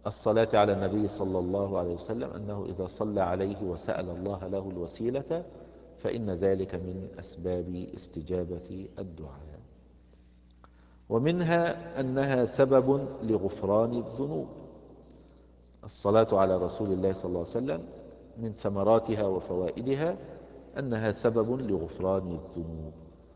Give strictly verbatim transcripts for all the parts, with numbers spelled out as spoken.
الصلاة على النبي صلى الله عليه وسلم أنه إذا صلى عليه وسأل الله له الوسيلة فإن ذلك من أسباب استجابة الدعاء. ومنها أنها سبب لغفران الذنوب. الصلاة على رسول الله صلى الله عليه وسلم من ثمراتها وفوائدها أنها سبب لغفران الذنوب.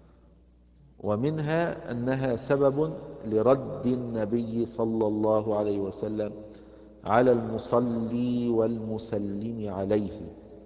ومنها أنها سبب لرد النبي صلى الله عليه وسلم على المصلي والمسلم عليه،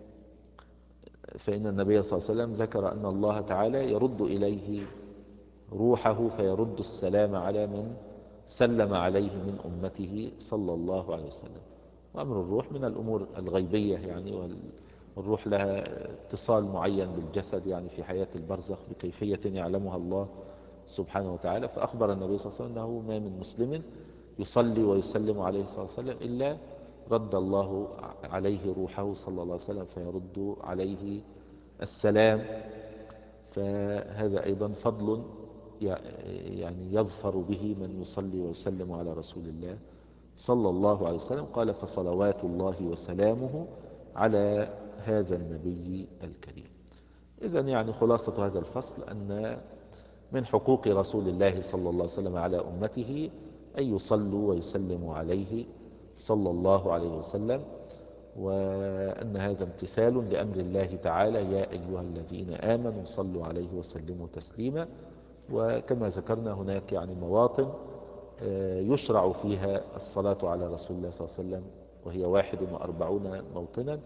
فإن النبي صلى الله عليه وسلم ذكر أن الله تعالى يرد إليه روحه فيرد السلام على من سلم عليه من أمته صلى الله عليه وسلم. وأمر الروح من الأمور الغيبية يعني، والروح لها اتصال معين بالجسد يعني في حياة البرزخ بكيفية يعلمها الله سبحانه وتعالى. فأخبر النبي صلى الله عليه وسلم أنه ما من مسلم يصلي ويسلم عليه صلى الله عليه وسلم إلا رد الله عليه روحه صلى الله عليه وسلم فيرد عليه السلام. فهذا أيضا فضل يعني يظفر به من يصلي ويسلم على رسول الله صلى الله عليه وسلم. قال فصلوات الله وسلامه على هذا النبي الكريم. إذن يعني خلاصة هذا الفصل أن من حقوق رسول الله صلى الله عليه وسلم على أمته أن يصلوا ويسلموا عليه صلى الله عليه وسلم، وأن هذا امتثال لأمر الله تعالى يا أيها الذين آمنوا صلوا عليه وسلموا تسليما. وكما ذكرنا هناك يعني مواطن يشرع فيها الصلاة على رسول الله صلى الله عليه وسلم، وهي واحد وأربعون موطنا،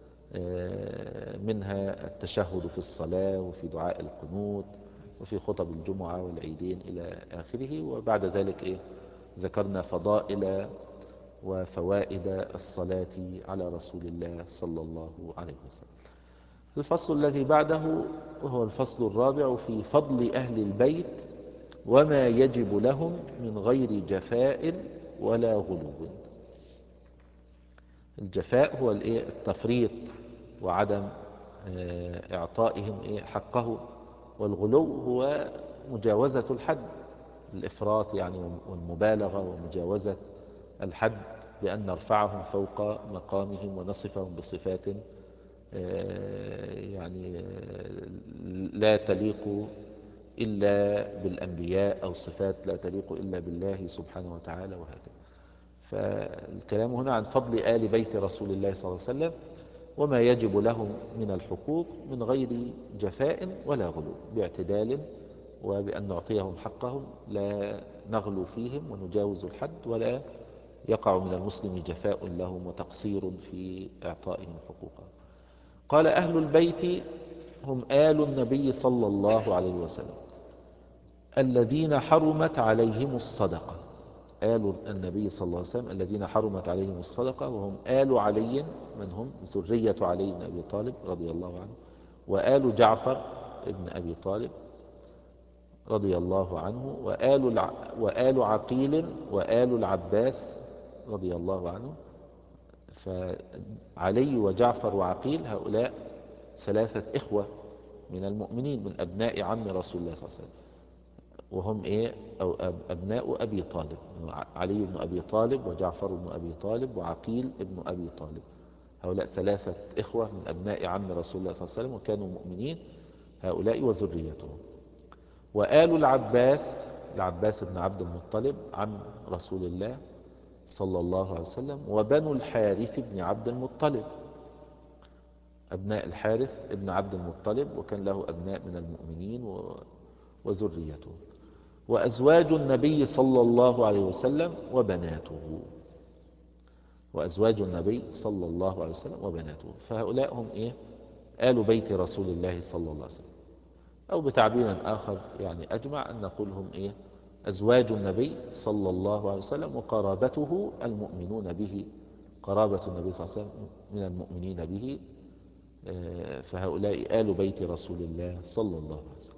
منها التشهد في الصلاة وفي دعاء القنوت وفي خطب الجمعة والعيدين إلى آخره. وبعد ذلك إيه ذكرنا فضائل وفوائد الصلاة على رسول الله صلى الله عليه وسلم. الفصل الذي بعده وهو الفصل الرابع في فضل أهل البيت وما يجب لهم من غير جفاء ولا غلو. الجفاء هو التفريط وعدم إعطائهم حقه، والغلو هو مجاوزة الحد، الإفراط يعني والمبالغة ومجاوزة الحد بأن نرفعهم فوق مقامهم ونصفهم بصفات يعني لا تليق إلا بالأنبياء أو صفات لا تليق إلا بالله سبحانه وتعالى وهكذا. فالكلام هنا عن فضل آل بيت رسول الله صلى الله عليه وسلم وما يجب لهم من الحقوق من غير جفاء ولا غلو، باعتدال وبأن نعطيهم حقهم، لا نغلو فيهم ونجاوز الحد، ولا يقع من المسلم جفاء لهم وتقصير في إعطائهم حقوقهم. قال أهل البيت هم آل النبي صلى الله عليه وسلم الذين حرمت عليهم الصدقة. آل النبي صلى الله عليه وسلم الذين حرمت عليهم الصدقة، وهم آل علي من هم ذرية علي بن أبي طالب رضي الله عنه، وآل جعفر بن أبي طالب رضي الله عنه، وآل, وآل عقيل وآل العباس رضي الله عنه. فعلي وجعفر وعقيل هؤلاء ثلاثة إخوة من المؤمنين من أبناء عم رسول الله صلى الله عليه وسلم، وهم إيه أو أبناء أبي طالب، علي بن أبي طالب وجعفر بن أبي طالب وعقيل بن أبي طالب. هؤلاء ثلاثة إخوة من أبناء عم رسول الله صلى الله عليه وسلم وكانوا مؤمنين، هؤلاء وذريتهم. وآل العباس، العباس بن عبد المطلب عم رسول الله صلى الله عليه وسلم، وبنو الحارث بن عبد المطلب، أبناء الحارث ابن عبد المطلب، وكان له أبناء من المؤمنين وذريته. وأزواج النبي صلى الله عليه وسلم وبناته، وأزواج النبي صلى الله عليه وسلم وبناته. فهؤلاء هم إيه آل بيت رسول الله صلى الله عليه وسلم، أو بتعبير آخر يعني أجمع أن نقول هم إيه أزواج النبي صلى الله عليه وسلم وقرابته المؤمنون به، قرابة النبي صلى الله عليه وسلم من المؤمنين به. فهؤلاء آل بيت رسول الله صلى الله عليه وسلم.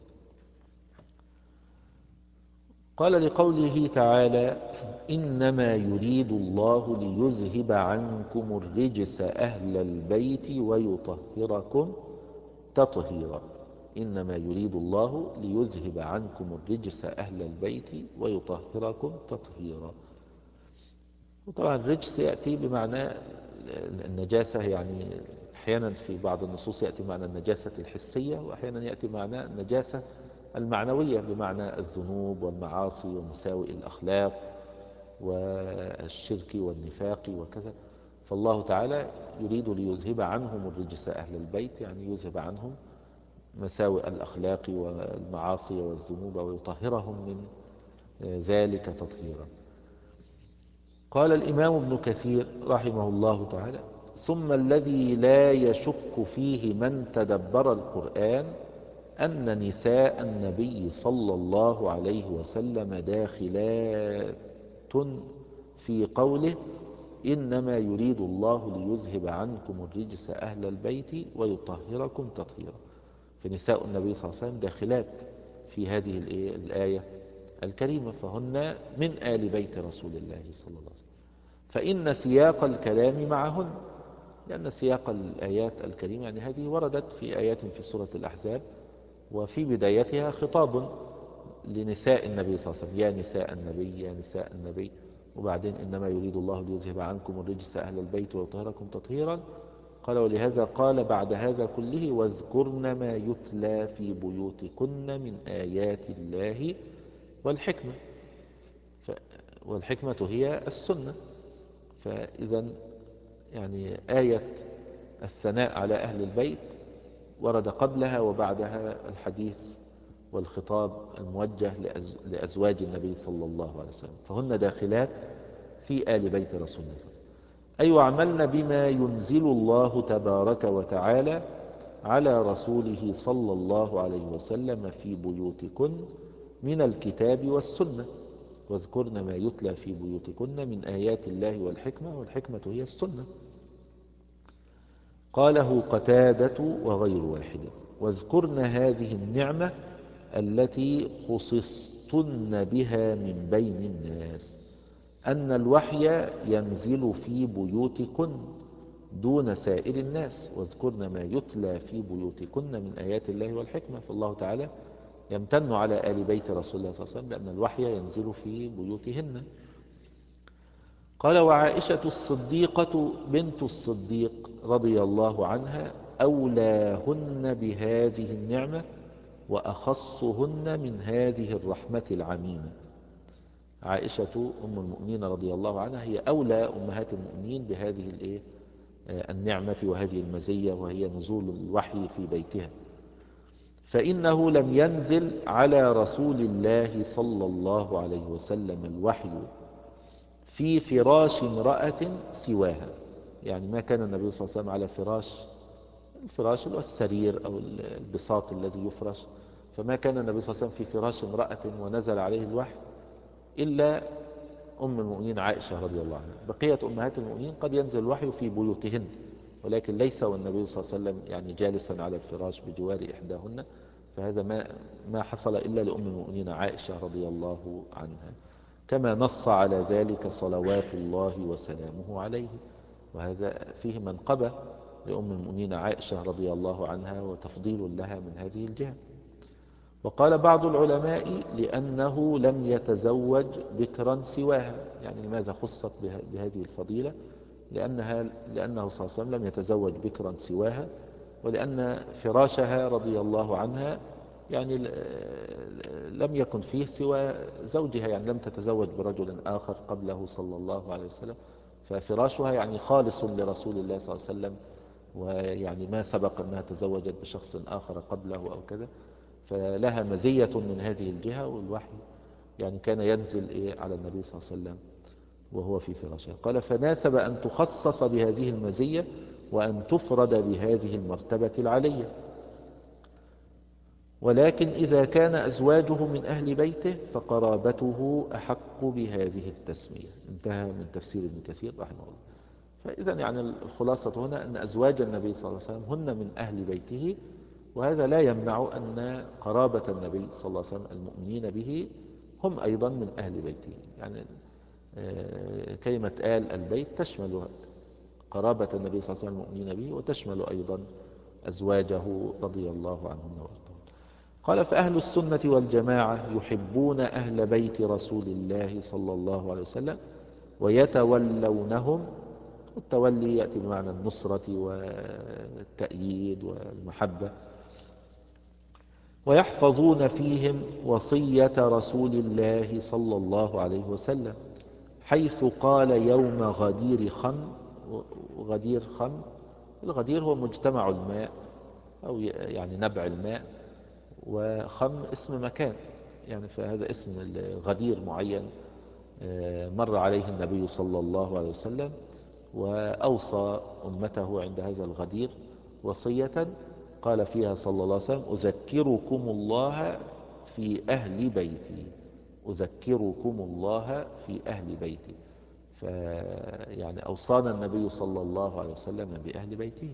قال لقوله تعالى إنما يريد الله ليذهب عنكم الرجس أهل البيت ويطهركم تطهيرا. إنما يريد الله ليذهب عنكم الرجس أهل البيت ويطهركم تطهيرا. وطبعا الرجس يأتي بمعنى النجاسة، يعني أحيانا في بعض النصوص يأتي بمعنى النجاسة الحسية، وأحيانا يأتي بمعنى النجاسة المعنوية بمعنى الذنوب والمعاصي ومساوئ الأخلاق والشرك والنفاق وكذا. فالله تعالى يريد ليذهب عنهم الرجس أهل البيت، يعني يذهب عنهم مساوئ الأخلاق والمعاصي والذنوب ويطهرهم من ذلك تطهيرا. قال الإمام ابن كثير رحمه الله تعالى: ثم الذي لا يشك فيه من تدبر القرآن أن نساء النبي صلى الله عليه وسلم داخلات في قوله: إنما يريد الله ليذهب عنكم الرجس أهل البيت ويطهركم تطهيرا. فنساء النبي صلى الله عليه وسلم داخلات في هذه الآية الكريمة، فهن من آل بيت رسول الله صلى الله عليه وسلم. فإن سياق الكلام معهن، لأن سياق الآيات الكريمة يعني هذه وردت في آيات في سورة الأحزاب، وفي بدايتها خطاب لنساء النبي صلى الله عليه وسلم: يا نساء النبي يا نساء النبي، وبعدين إنما يريد الله ليذهب عنكم الرجس أهل البيت ويطهركم تطهيرا. قال: ولهذا قال بعد هذا كله: واذكرن ما يتلى في بيوتكن من آيات الله والحكمة. ف... والحكمة هي السنة. فإذا يعني آية الثناء على أهل البيت ورد قبلها وبعدها الحديث والخطاب الموجه لأزواج النبي صلى الله عليه وسلم، فهن داخلات في آل بيت رسول الله صلى الله عليه وسلم. أي وعملن بما ينزل الله تبارك وتعالى على رسوله صلى الله عليه وسلم في بيوتكن من الكتاب والسنة. واذكرن ما يتلى في بيوتكن من آيات الله والحكمة، والحكمة هي السنة. قاله قتادة وغير واحد: واذكرن هذه النعمة التي خصصتن بها من بين الناس، أن الوحي ينزل في بيوتكن دون سائر الناس. واذكرن ما يتلى في بيوتكن من آيات الله والحكمة. فالله تعالى يمتن على آل بيت رسول الله صلى الله عليه وسلم لأن الوحي ينزل في بيوتهن. قال: وعائشة الصديقة بنت الصديق رضي الله عنها أولاهن بهذه النعمة وأخصهن من هذه الرحمة العميمة. عائشة أم المؤمنين رضي الله عنها هي أولى أمهات المؤمنين بهذه النعمة وهذه المزية، وهي نزول الوحي في بيتها. فإنه لم ينزل على رسول الله صلى الله عليه وسلم الوحي في فراش امرأة سواها، يعني ما كان النبي صلى الله عليه وسلم على فراش، الفراش اللي هو السرير أو البساط الذي يفرش، فما كان النبي صلى الله عليه وسلم في فراش امرأة ونزل عليه الوحي إلا أم المؤمنين عائشة رضي الله عنها. بقية أمهات المؤمنين قد ينزل الوحي في بيوتهن، ولكن ليس والنبي صلى الله عليه وسلم يعني جالسا على الفراش بجوار إحداهن، فهذا ما ما حصل إلا لأم المؤمنين عائشة رضي الله عنها، كما نص على ذلك صلوات الله وسلامه عليه. وهذا فيه منقبة لأم المؤمنين عائشة رضي الله عنها وتفضيل لها من هذه الجهة. وقال بعض العلماء: لأنه لم يتزوج بكرا سواها، يعني لماذا خصت بهذه الفضيلة؟ لأنها لأنه صلى الله عليه وسلم لم يتزوج بكرا سواها، ولأن فراشها رضي الله عنها يعني لم يكن فيه سوى زوجها، يعني لم تتزوج برجل آخر قبله صلى الله عليه وسلم، ففراشها يعني خالص لرسول الله صلى الله عليه وسلم، ويعني ما سبق أنها تزوجت بشخص آخر قبله أو كذا، فلها مزية من هذه الجهة. والوحي يعني كان ينزل إيه على النبي صلى الله عليه وسلم وهو في فراشه. قال: فناسب أن تخصص بهذه المزية وأن تفرد بهذه المرتبة العلية. ولكن إذا كان أزواجه من أهل بيته فقرابته أحق بهذه التسمية. انتهى من تفسير ابن كثير رحمه الله. فإذا يعني الخلاصة هنا أن أزواج النبي صلى الله عليه وسلم هن من أهل بيته، وهذا لا يمنع أن قرابة النبي صلى الله عليه وسلم المؤمنين به هم أيضا من أهل بيته. يعني كلمة آل البيت تشمل قرابة النبي صلى الله عليه وسلم المؤمنين به، وتشمل أيضا أزواجه رضي الله عنهم وارضاهم. قال: فأهل السنة والجماعة يحبون أهل بيت رسول الله صلى الله عليه وسلم ويتولونهم. التولي يأتي بمعنى النصرة والتأييد والمحبة. ويحفظون فيهم وصية رسول الله صلى الله عليه وسلم، حيث قال يوم غدير خم. غدير خم، الغدير هو مجتمع الماء أو يعني نبع الماء، وخم اسم مكان، يعني فهذا اسم غدير معين مر عليه النبي صلى الله عليه وسلم، وأوصى أمته عند هذا الغدير وصية قال فيها صلى الله عليه وسلم: أذكركم الله في أهل بيتي. أذكركم الله في أهل بيتي. فيعني أوصانا النبي صلى الله عليه وسلم بأهل بيته.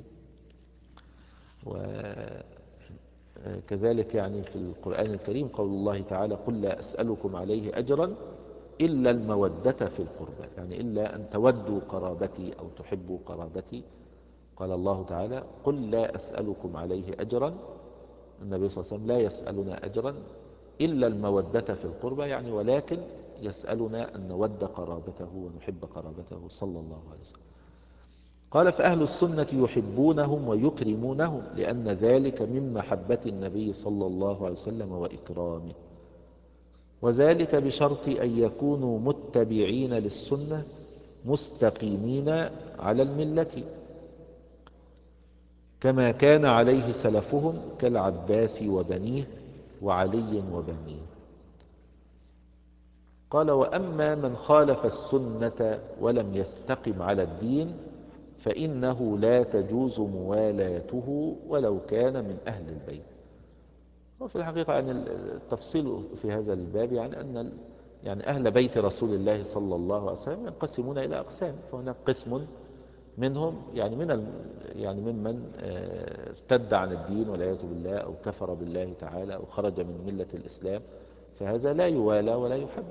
وكذلك يعني في القرآن الكريم قول الله تعالى: قل لا أسألكم عليه أجرا إلا المودة في القربى، يعني إلا أن تودوا قرابتي أو تحبوا قرابتي. قال الله تعالى: قل لا أسألكم عليه أجرا. النبي صلى الله عليه وسلم لا يسألنا أجرا إلا المودة في القربى، يعني ولكن يسألنا أن نود قرابته ونحب قرابته صلى الله عليه وسلم. قال: فأهل السنة يحبونهم ويكرمونهم، لأن ذلك من محبة النبي صلى الله عليه وسلم وإكرامه، وذلك بشرط أن يكونوا متبعين للسنة مستقيمين على الملة، كما كان عليه سلفهم كالعباس وبنيه وعلي وبنيه. قال: وأما من خالف السنة ولم يستقم على الدين فإنه لا تجوز موالاته ولو كان من أهل البيت. وفي الحقيقة يعني التفصيل في هذا الباب يعني أن يعني أهل بيت رسول الله صلى الله عليه وسلم ينقسمون إلى أقسام. فهناك قسم منهم يعني من يعني ممن ارتد عن الدين والعياذ بالله أو كفر بالله تعالى أو خرج من ملة الإسلام، فهذا لا يوالى ولا يحب.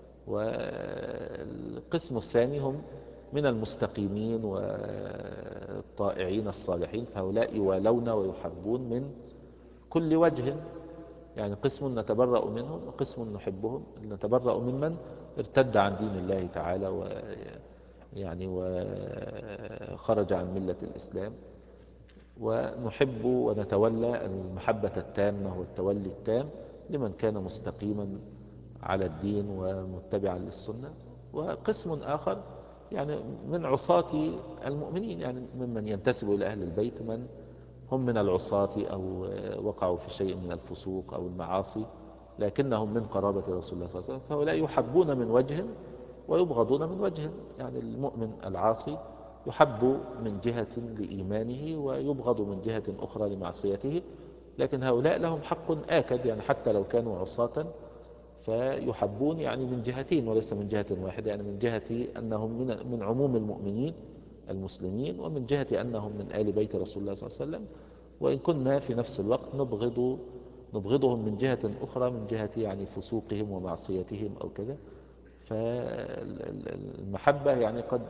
والقسم الثاني هم من المستقيمين والطائعين الصالحين، فهؤلاء يوالون ويحبون من كل وجه. يعني قسم نتبرأ منهم وقسم نحبهم. نتبرأ ممن ارتد عن دين الله تعالى و يعني وخرج عن ملة الإسلام، ونحب ونتولى المحبة التامة والتولي التام لمن كان مستقيما على الدين ومتبعا للسنة. وقسم آخر يعني من عصاة المؤمنين، يعني ممن ينتسب إلى أهل البيت من هم من العصاة أو وقعوا في شيء من الفسوق أو المعاصي لكنهم من قرابة رسول الله صلى الله عليه وسلم، فهؤلاء يحبون من وجه ويبغضون من وجه. يعني المؤمن العاصي يحب من جهة لإيمانه ويبغض من جهة أخرى لمعصيته، لكن هؤلاء لهم حق آكد، يعني حتى لو كانوا عصاة فيحبون يعني من جهتين وليس من جهة واحدة، يعني من جهة أنهم من, من عموم المؤمنين المسلمين، ومن جهة أنهم من آل بيت رسول الله صلى الله عليه وسلم. وإن كنا في نفس الوقت نبغض نبغضهم من جهة أخرى، من جهة يعني فسوقهم ومعصيتهم أو كذا. فالمحبة يعني قد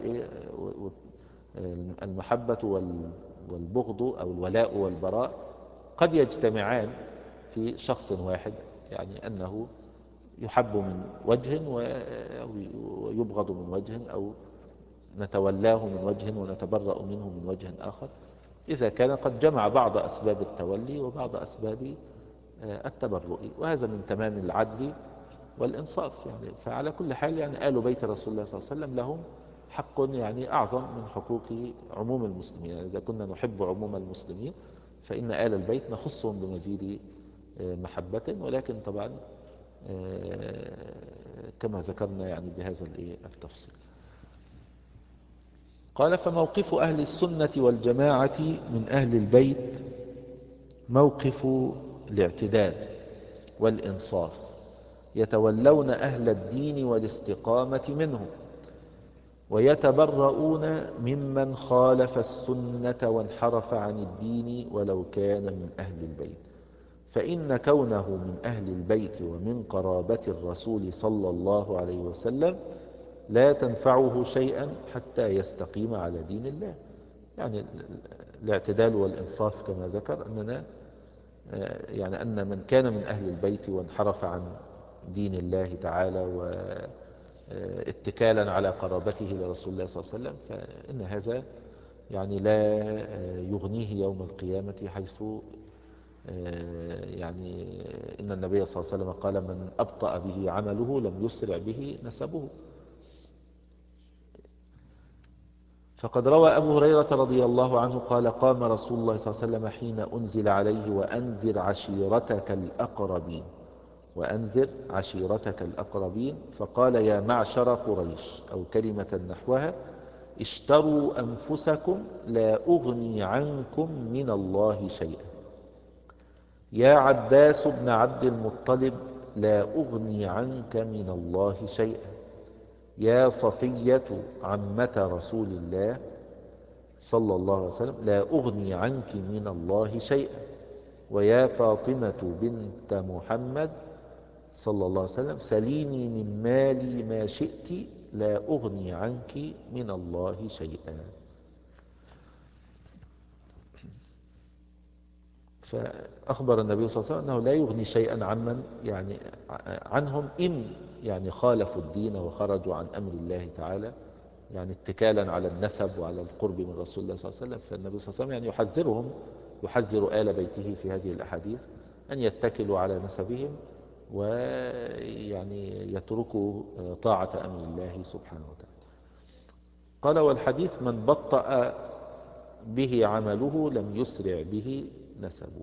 المحبة والبغض أو الولاء والبراء قد يجتمعان في شخص واحد، يعني أنه يحب من وجه ويبغض من وجه، أو نتولاه من وجه ونتبرأ منه من وجه آخر، إذا كان قد جمع بعض أسباب التولي وبعض أسباب التبرؤ، وهذا من تمام العدل والإنصاف. يعني فعلى كل حال يعني آل بيت رسول الله صلى الله عليه وسلم لهم حق يعني أعظم من حقوق عموم المسلمين. يعني إذا كنا نحب عموم المسلمين فإن آل البيت نخصهم بمزيد محبة، ولكن طبعا كما ذكرنا يعني بهذا التفصيل. قال: فموقف أهل السنة والجماعة من أهل البيت موقف الاعتدال والإنصاف، يتولون أهل الدين والاستقامة منهم، ويتبرؤون ممن خالف السنة وانحرف عن الدين ولو كان من أهل البيت، فإن كونه من أهل البيت ومن قرابة الرسول صلى الله عليه وسلم لا تنفعه شيئا حتى يستقيم على دين الله. يعني الاعتدال والإنصاف كما ذكر أننا يعني أن من كان من أهل البيت وانحرف عن دين الله تعالى اتكالا على قرابته لرسول الله صلى الله عليه وسلم، فإن هذا يعني لا يغنيه يوم القيامة، حيث يعني إن النبي صلى الله عليه وسلم قال: من أبطأ به عمله لم يسرع به نسبه. فقد روى أبو هريرة رضي الله عنه قال: قام رسول الله صلى الله عليه وسلم حين أنزل عليه: وأنذر عشيرتك الأقربين وأنذر عشيرتك الأقربين فقال: يا معشر قريش، أو كلمة نحوها: اشتروا أنفسكم لا أغني عنكم من الله شيئا. يا عباس بن عبد المطلب، لا أغني عنك من الله شيئا. يا صفية عمة رسول الله صلى الله عليه وسلم، لا أغني عنك من الله شيئا. ويا فاطمة بنت محمد صلى الله عليه وسلم، سليني من مالي ما شئت، لا أغني عنك من الله شيئا. فأخبر النبي صلى الله عليه وسلم أنه لا يغني شيئا عمن يعني عنهم إن يعني خالفوا الدين وخرجوا عن أمر الله تعالى، يعني اتكالا على النسب وعلى القرب من رسول الله صلى الله عليه وسلم. فالنبي صلى الله عليه وسلم يعني يحذرهم، يحذر آل بيته في هذه الأحاديث أن يتكلوا على نسبهم ويعني يتركوا طاعة أمر الله سبحانه وتعالى. قال: والحديث: من بطأ به عمله لم يسرع به نسبه.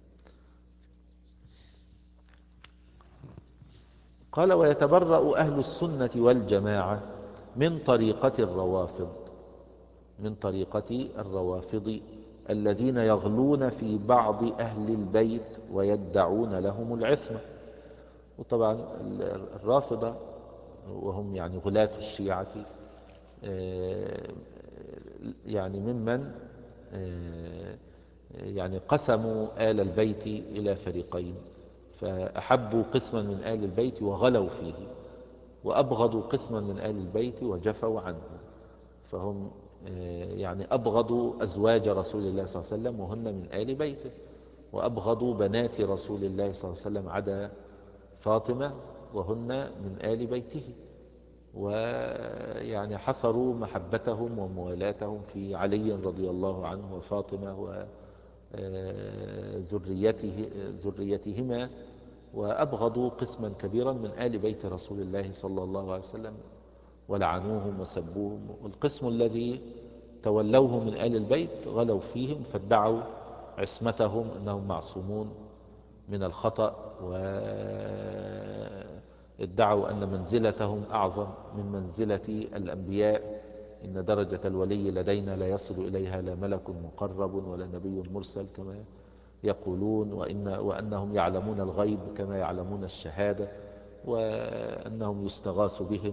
قال: ويتبرأ أهل السنة والجماعة من طريقة الروافض من طريقة الروافض الذين يغلون في بعض أهل البيت ويدعون لهم العصمة. وطبعا الرافضة وهم يعني غلاة الشيعة يعني ممن يعني قسموا آل البيت إلى فريقين، فأحبوا قسما من آل البيت وغلوا فيه، وأبغضوا قسما من آل البيت وجفوا عنه. فهم يعني أبغضوا أزواج رسول الله صلى الله عليه وسلم وهن من آل بيته، وأبغضوا بنات رسول الله صلى الله عليه وسلم عدا فاطمة وهن من آل بيته، ويعني حصروا محبتهم وموالاتهم في علي رضي الله عنه وفاطمة وذريته ذريتهما، وأبغضوا قسما كبيرا من آل بيت رسول الله صلى الله عليه وسلم ولعنوهم وسبوهم. والقسم الذي تولوه من آل البيت غلوا فيهم، فادعوا عصمتهم أنهم معصومون من الخطأ، وادعوا أن منزلتهم أعظم من منزلة الأنبياء. إن درجة الولي لدينا لا يصل إليها لا ملك مقرب ولا نبي مرسل كما يقولون، وإن وأنهم يعلمون الغيب كما يعلمون الشهادة، وأنهم يستغاث بهم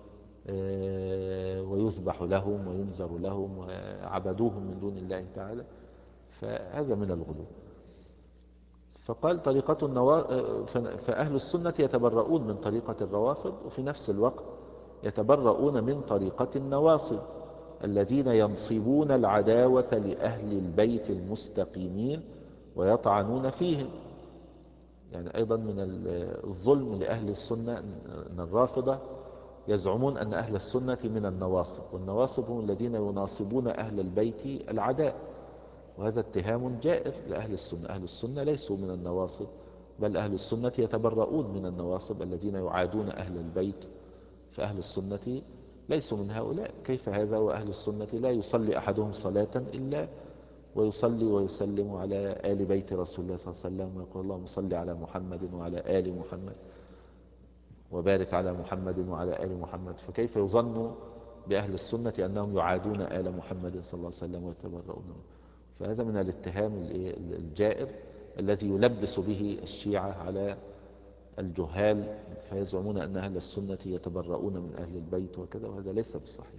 ويذبح لهم وينذر لهم، وعبدوهم من دون الله تعالى. فهذا من الغلو. فقال: طريقة النوا... فأهل السنة يتبرؤون من طريقة الروافض، وفي نفس الوقت يتبرؤون من طريقة النواصب الذين ينصبون العداوة لأهل البيت المستقيمين ويطعنون فيهم. يعني أيضا من الظلم لأهل السنة أن الرافضة يزعمون أن أهل السنة من النواصب، والنواصب هم الذين يناصبون أهل البيت العداء، وهذا اتهام جائر لأهل السنة. أهل السنة ليسوا من النواصب، بل أهل السنة يتبرؤون من النواصب الذين يعادون أهل البيت. فأهل السنة ليسوا من هؤلاء. كيف هذا وأهل السنة لا يصلي أحدهم صلاة إلا ويصلي ويسلم على آل بيت رسول الله صلى الله عليه وسلم، ويقول: اللهم صل على محمد وعلى آل محمد وبارك على محمد وعلى آل محمد. فكيف يظن بأهل السنة أنهم يعادون آل محمد صلى الله عليه وسلم ويتبرؤون؟ فهذا من الاتهام الجائر الذي يلبس به الشيعة على الجهال، فيزعمون أن أهل السنة يتبرؤون من أهل البيت وكذا، وهذا ليس بالصحيح.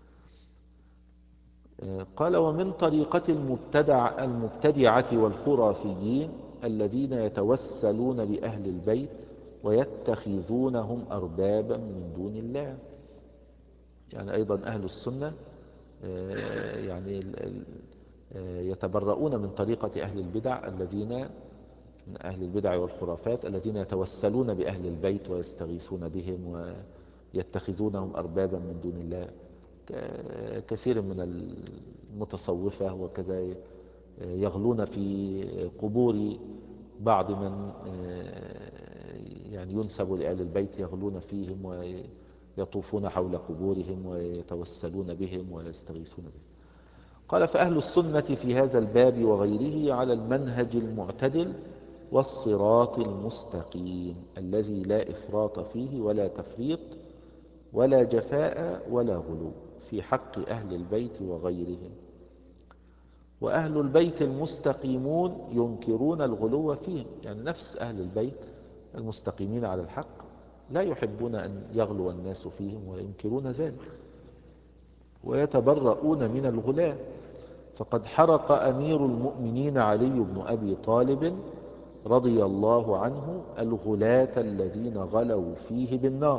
قال: ومن طريقة المبتدع المبتدعة والخرافيين الذين يتوسلون بأهل البيت ويتخذونهم أربابا من دون الله. يعني أيضا أهل السنة يعني يتبرؤون من طريقة أهل البدع الذين من أهل البدع والخرافات الذين يتوسلون بأهل البيت ويستغيثون بهم يتخذونهم أربابا من دون الله، كثير من المتصوفة وكذا يغلون في قبور بعض من يعني ينسب لآل البيت، يغلون فيهم ويطوفون حول قبورهم ويتوسلون بهم ويستغيثون بهم. قال: فأهل السنة في هذا الباب وغيره على المنهج المعتدل والصراط المستقيم الذي لا إفراط فيه ولا تفريط ولا جفاء ولا غلو في حق أهل البيت وغيرهم. وأهل البيت المستقيمون ينكرون الغلو فيهم، يعني نفس أهل البيت المستقيمين على الحق لا يحبون أن يغلو الناس فيهم وينكرون ذلك ويتبرؤون من الغلاة. فقد حرق أمير المؤمنين علي بن أبي طالب رضي الله عنه الغلاة الذين غلوا فيه بالنار.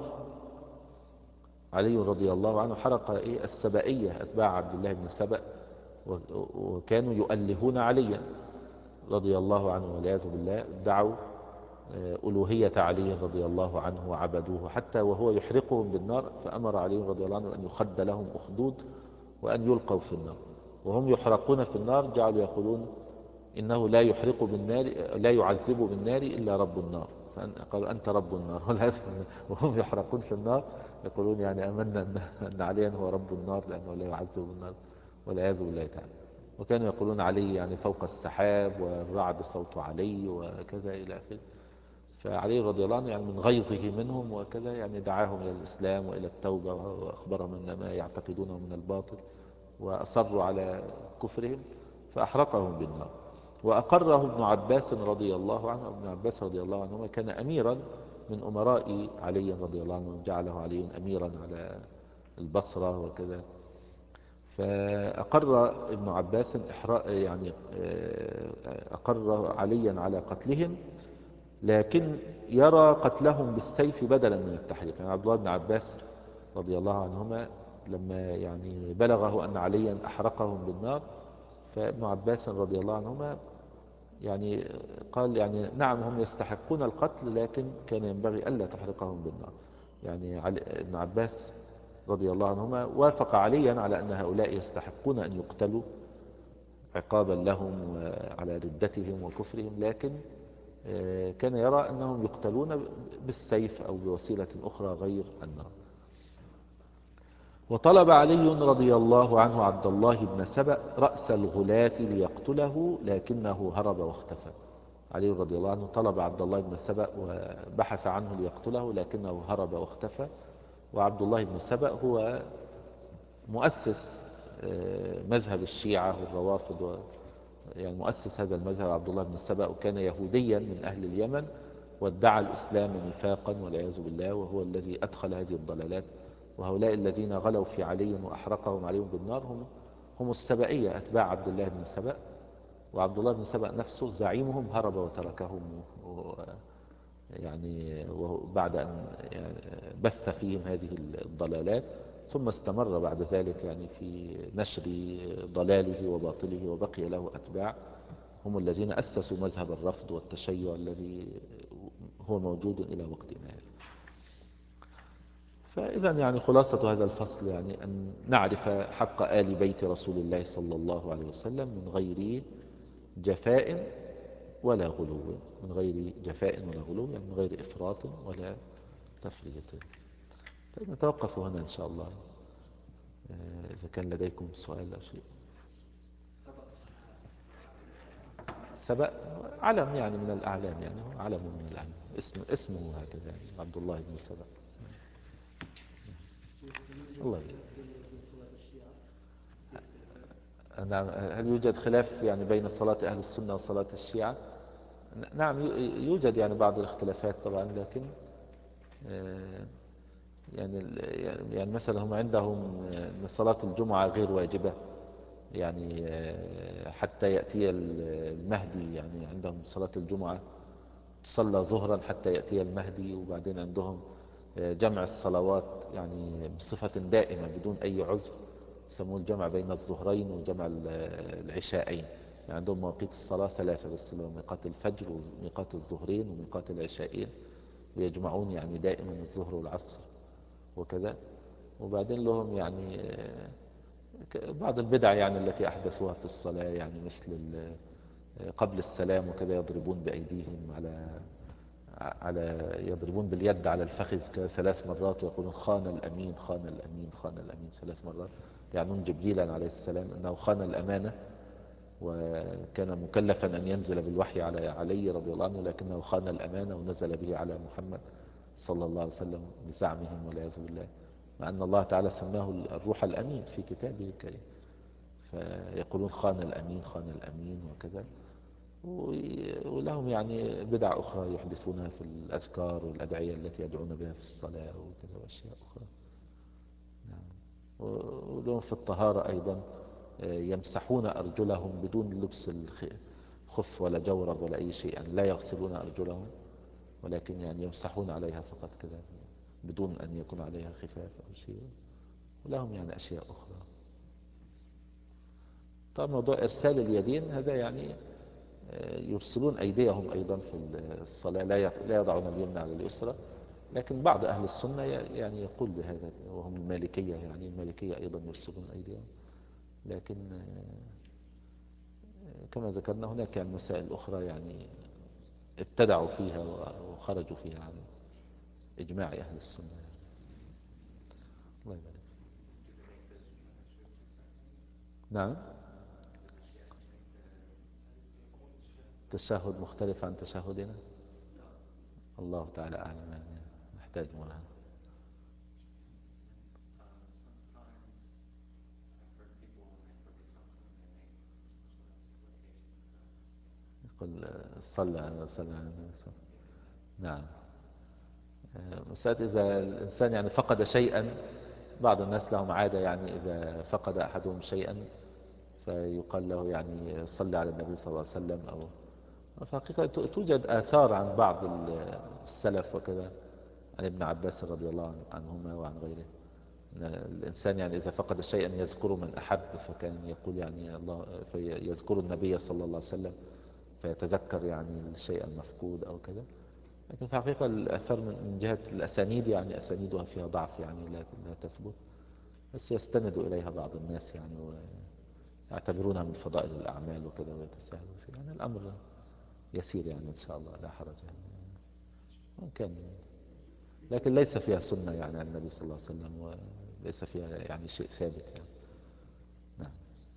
علي رضي الله عنه حرق إيه؟ السبائية، أتباع عبد الله بن سبأ، وكانوا يؤلهون عليا رضي الله عنه والعياذ بالله، دعوا ألوهية علي رضي الله عنه وعبدوه حتى وهو يحرقهم بالنار، فأمر علي رضي الله عنه أن يخد لهم أخدود وأن يلقوا في النار. وهم يحرقون في النار جعلوا يقولون إنه لا يحرق بالنار، لا يعذب بالنار إلا رب النار، فقالوا أنت رب النار. وهم يحرقون في النار يقولون يعني أمنا أن عليا هو رب النار لأنه لا يعذب بالنار والعياذ بالله تعالى. وكانوا يقولون علي يعني فوق السحاب والرعد صوت علي وكذا إلى آخره. فعلي رضي الله عنه يعني من غيظه منهم وكذا يعني دعاهم إلى الإسلام وإلى التوبة وأخبرهم أن ما يعتقدونه من الباطل، وأصروا على كفرهم فأحرقهم بالنار. وأقره ابن عباس رضي الله عنه. ابن عباس رضي الله عنه كان أميرا من أمراء علي رضي الله عنه، جعله علي أميرا على البصرة وكذا. فأقر ابن عباس إحراق يعني أقر عليا على قتلهم، لكن يرى قتلهم بالسيف بدلا من التحريق. يعني عبد الله بن عباس رضي الله عنهما لما يعني بلغه أن عليا أحرقهم بالنار، فابن عباس رضي الله عنهما يعني قال يعني نعم هم يستحقون القتل، لكن كان ينبغي ألا تحرقهم بالنار. يعني ابن عباس رضي الله عنهما وافق عليا على أن هؤلاء يستحقون أن يقتلوا عقابا لهم وعلى ردتهم وكفرهم، لكن كان يرى أنهم يقتلون بالسيف أو بوسيلة أخرى غير النار. وطلب علي رضي الله عنه عبد الله بن سبأ رأس الغلاة ليقتله، لكنه هرب واختفى. علي رضي الله عنه طلب عبد الله بن سبأ وبحث عنه ليقتله، لكنه هرب واختفى. وعبد الله بن سبأ هو مؤسس مذهب الشيعة والروافض، يعني مؤسس هذا المذهب عبد الله بن سبأ، وكان يهوديا من أهل اليمن وادعى الإسلام نفاقا والعياذ بالله، وهو الذي أدخل هذه الضلالات. وهؤلاء الذين غلوا في علي وأحرقهم عليهم بالنار هم هم السبائية أتباع عبد الله بن سبأ. وعبد الله بن سبأ نفسه زعيمهم هرب وتركهم يعني بعد أن بث فيهم هذه الضلالات، ثم استمر بعد ذلك يعني في نشر ضلاله وباطله، وبقي له أتباع هم الذين أسسوا مذهب الرفض والتشيع الذي هو موجود إلى وقتنا. فإذا يعني خلاصة هذا الفصل يعني أن نعرف حق آل بيت رسول الله صلى الله عليه وسلم من غير جفاء ولا غلو، من غير جفاء ولا غلو، يعني من غير إفراط ولا تفريط. طيب نتوقف هنا إن شاء الله، إذا كان لديكم سؤال أو شيء. سبأ علم يعني من الأعلام، يعني هو علم من الأعلام، اسم اسمه هكذا يعني عبد الله بن سبأ. الله نعم. هل يوجد خلاف يعني بين صلاة أهل السنة وصلاة الشيعة؟ نعم يوجد يعني بعض الاختلافات طبعا، لكن يعني يعني مثلا هم عندهم أن صلاة الجمعة غير واجبة، يعني حتى يأتي المهدي. يعني عندهم صلاة الجمعة تصلى ظهرا حتى يأتي المهدي، وبعدين عندهم جمع الصلوات يعني بصفة دائمة بدون أي عذر، يسمون الجمع بين الظهرين وجمع العشاءين. يعني عندهم مواقيت الصلاة ثلاثة بس، اللي هو ميقات الفجر وميقات الظهرين وميقات العشاءين، ويجمعون يعني دائما الظهر والعصر وكذا. وبعدين لهم يعني آه، ك- بعض البدع يعني التي أحدثوها في الصلاة، يعني مثل ال- آه، قبل السلام وكذا يضربون بأيديهم على على يضربون باليد على الفخذ كذا ثلاث مرات ويقولون خان الأمين خان الأمين خان الأمين ثلاث مرات، يعنون جبريلا عليه السلام أنه خان الأمانة، وكان مكلفا أن ينزل بالوحي على علي رضي الله عنه، لكنه خان الأمانة ونزل به على محمد صلى الله عليه وسلم بزعمهم والعياذ بالله، مع أن الله تعالى سماه الروح الأمين في كتابه الكريم. فيقولون خان الأمين خان الأمين وكذا. ولهم يعني بدع أخرى يحدثونها في الأذكار والأدعية التي يدعون بها في الصلاة وكذا وأشياء أخرى. نعم. ولهم في الطهارة أيضا آه، يمسحون أرجلهم بدون لبس الخف ولا جورب ولا أي شيء، يعني لا يغسلون أرجلهم، ولكن يعني يمسحون عليها فقط كذا بدون أن يكون عليها خفاف أو شيء. ولهم يعني أشياء أخرى. طبعا موضوع إرسال اليدين هذا يعني آه، يرسلون أيديهم أيضا في الصلاة، لا لا يضعون اليمنى على اليسرى، لكن بعض أهل السنة يعني يقول بهذا، وهم المالكية، يعني المالكية أيضا يرسلون أيديهم. لكن آه، كما ذكرنا هناك يعني مسائل أخرى يعني ابتدعوا فيها وخرجوا فيها عن إجماع أهل السنة يعني. الله يبارك. نعم. تشهد مختلف عن تشهدنا، الله تعالى أعلم، يعني نحتاج مرة. يقول صلى على صلى على النبي صلى. نعم. آه، مسألة إذا الإنسان يعني فقد شيئا، بعض الناس لهم عادة يعني إذا فقد أحدهم شيئا فيقال له يعني صلى على النبي صلى الله عليه وسلم. أو في حقيقة توجد آثار عن بعض السلف وكذا، عن ابن عباس رضي الله عنهما وعن غيره، الإنسان يعني إذا فقد شيئا يذكر من أحب، فكان يقول يعني الله فيذكر النبي صلى الله عليه وسلم فيتذكر يعني الشيء المفقود أو كذا. لكن في الحقيقة الأثر من جهة الأسانيد يعني أسانيدها فيها ضعف، يعني لا لا تثبت، بس يستند إليها بعض الناس يعني ويعتبرونها من فضائل الأعمال وكذا ويتساهلوا فيها، يعني الأمر يسير يعني إن شاء الله لا حرج يعني وإن كان، لكن ليس فيها سنة يعني عن النبي صلى الله عليه وسلم، وليس فيها يعني شيء ثابت يعني. نعم.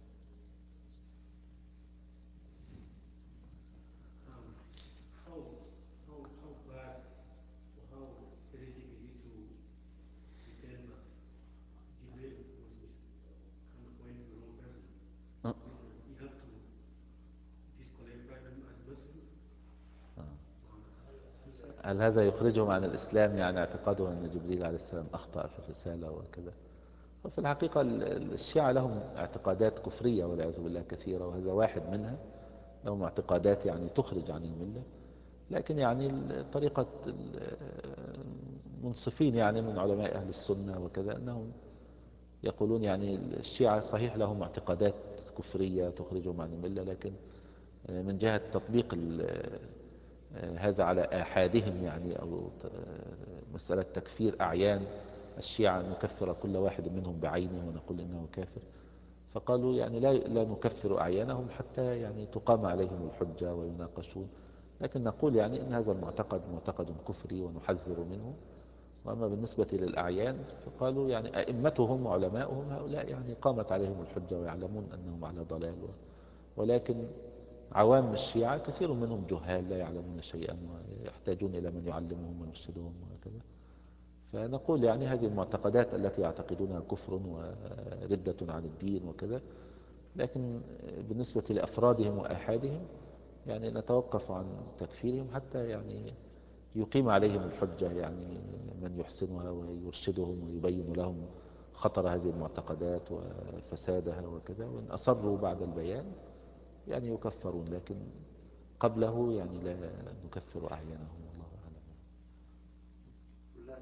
Um, how how how bad or how heretic is it to pretend that Jibril was mis- kind of went to the wrong person? أه. Is it enough to disqualify them as Muslims? أه. Um, two sides. هل هذا يخرجهم عن الإسلام، يعني اعتقاده أن جبريل عليه السلام أخطأ في الرسالة وكذا؟ وفي الحقيقة ال- الشيعة لهم اعتقادات كفرية والعياذ بالله كثيرة، وهذا واحد منها. لهم اعتقادات يعني تخرج عن الملة، لكن يعني ال- طريقة ال- المنصفين يعني من علماء أهل السنة وكذا أنهم يقولون يعني الشيعة صحيح لهم اعتقادات كفرية تخرجهم عن الملة، لكن من جهة تطبيق ال- هذا على آحادهم يعني، أو ت- مسألة تكفير أعيان الشيعة، نكفر كل واحد منهم بعينه ونقول إنه كافر. فقالوا يعني لا لا نكفر أعيانهم حتى يعني تقام عليهم الحجة ويناقشون، لكن نقول يعني إن هذا المعتقد معتقد كفري ونحذر منه. وأما بالنسبة للأعيان فقالوا يعني أئمتهم وعلماؤهم هؤلاء يعني قامت عليهم الحجة ويعلمون أنهم على ضلال، ولكن عوام الشيعة كثير منهم جهال لا يعلمون شيئا ويحتاجون إلى من يعلمهم ويرشدهم وكذا. فنقول يعني هذه المعتقدات التي يعتقدونها كفر وردة عن الدين وكذا، لكن بالنسبة لأفرادهم وآحادهم يعني نتوقف عن تكفيرهم حتى يعني يقيم عليهم الحجة، يعني من يحسنها ويرشدهم ويبين لهم خطر هذه المعتقدات وفسادها وكذا، وإن أصروا بعد البيان يعني يكفرون، لكن قبله يعني لا نكفر أعيانهم، والله أعلم. ولاة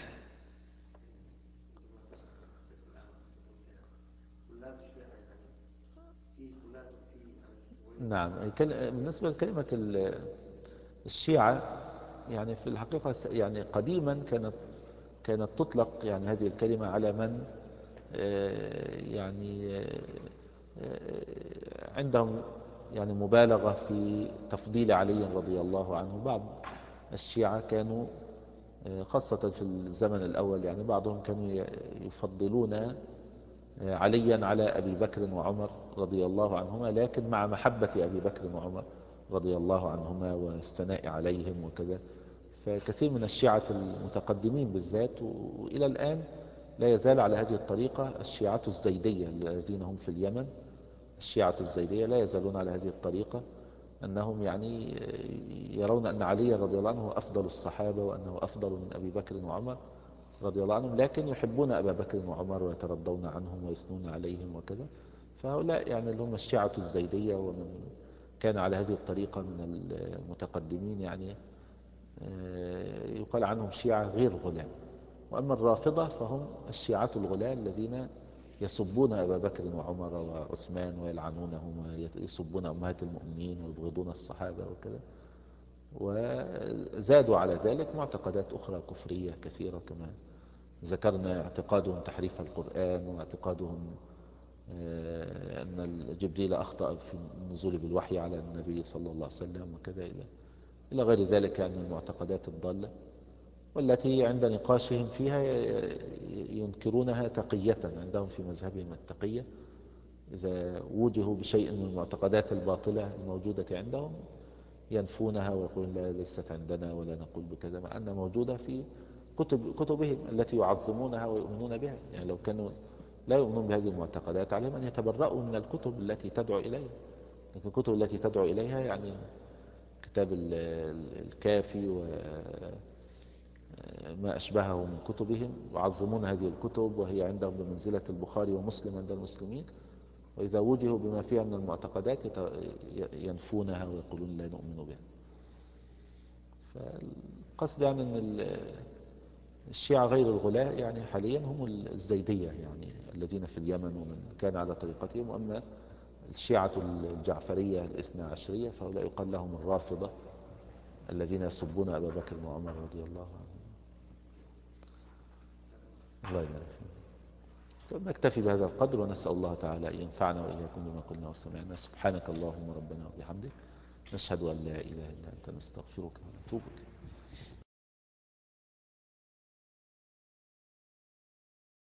عندما تذكر الشيخ العام تقول كده ولاة الشيعة يعني في ولاة وفي يعني نعم. كل- بالنسبة لكلمة ال- الشيعة يعني في الحقيقة س- يعني قديما كانت كانت تطلق يعني هذه الكلمة على من آه، يعني آه، آه، عندهم يعني مبالغة في تفضيل علي رضي الله عنه. بعض الشيعة كانوا آه، خاصة في الزمن الأول يعني بعضهم كانوا ي- يفضلون آه، عليا على أبي بكر وعمر رضي الله عنهما، لكن مع محبة أبي بكر وعمر رضي الله عنهما والثناء عليهم وكذا. فكثير من الشيعة المتقدمين بالذات وإلى الآن لا يزال على هذه الطريقة الشيعة الزيدية الذين هم في اليمن، الشيعة الزيدية لا يزالون على هذه الطريقة، أنهم يعني يرون أن علي رضي الله عنه هو أفضل الصحابة وأنه أفضل من أبي بكر وعمر رضي الله عنهم، لكن يحبون أبا بكر وعمر ويترضون عنهم ويثنون عليهم وكذا. فهؤلاء يعني اللي هم الشيعة الزيدية، ومن كان على هذه الطريقة من المتقدمين يعني آه، يقال عنهم شيعة غير غلاة. وأما الرافضة فهم الشيعة الغلاة الذين يسبون أبا بكر وعمر وعثمان ويلعنونهم ويسبون أمهات المؤمنين ويبغضون الصحابة وكذا. وزادوا على ذلك معتقدات أخرى كفرية كثيرة كما ذكرنا، اعتقادهم تحريف القرآن، واعتقادهم آه، أن جبريل أخطأ في النزول بالوحي على النبي صلى الله عليه وسلم وكذا إلى إلى غير ذلك يعني من المعتقدات الضالة، والتي عند نقاشهم فيها ينكرونها تقية. عندهم في مذهبهم التقية إذا وجهوا بشيء من المعتقدات الباطلة الموجودة عندهم ينفونها ويقولون لا ليست عندنا ولا نقول بكذا، مع أنها موجودة في كتب كتبهم التي يعظمونها ويؤمنون بها. يعني لو كانوا لا يؤمنون بهذه المعتقدات عليهم أن يتبرؤوا من الكتب التي تدعو إليها. لكن الكتب التي تدعو إليها يعني كتاب ال- ال- الكافي وما أشبهه من كتبهم، يعظمون هذه الكتب وهي عندهم بمنزلة البخاري ومسلم عند المسلمين، وإذا وجهوا بما فيها من المعتقدات يت- ينفونها ويقولون لا نؤمن بها. فالقصد يعني أن ال- الشيعة غير الغلاة يعني حاليا هم الزيدية يعني الذين في اليمن ومن كان على طريقتهم. وأما الشيعة الجعفرية الاثنى عشرية فهؤلاء يقال لهم الرافضة الذين يسبون أبا بكر وعمر رضي الله عنهم. الله يبارك فيك. طب نكتفي بهذا القدر، ونسأل الله تعالى أن ينفعنا وإياكم بما قلنا وسمعنا. سبحانك اللهم ربنا وبحمدك، نشهد أن لا إله إلا أنت، نستغفرك ونتوب إليك.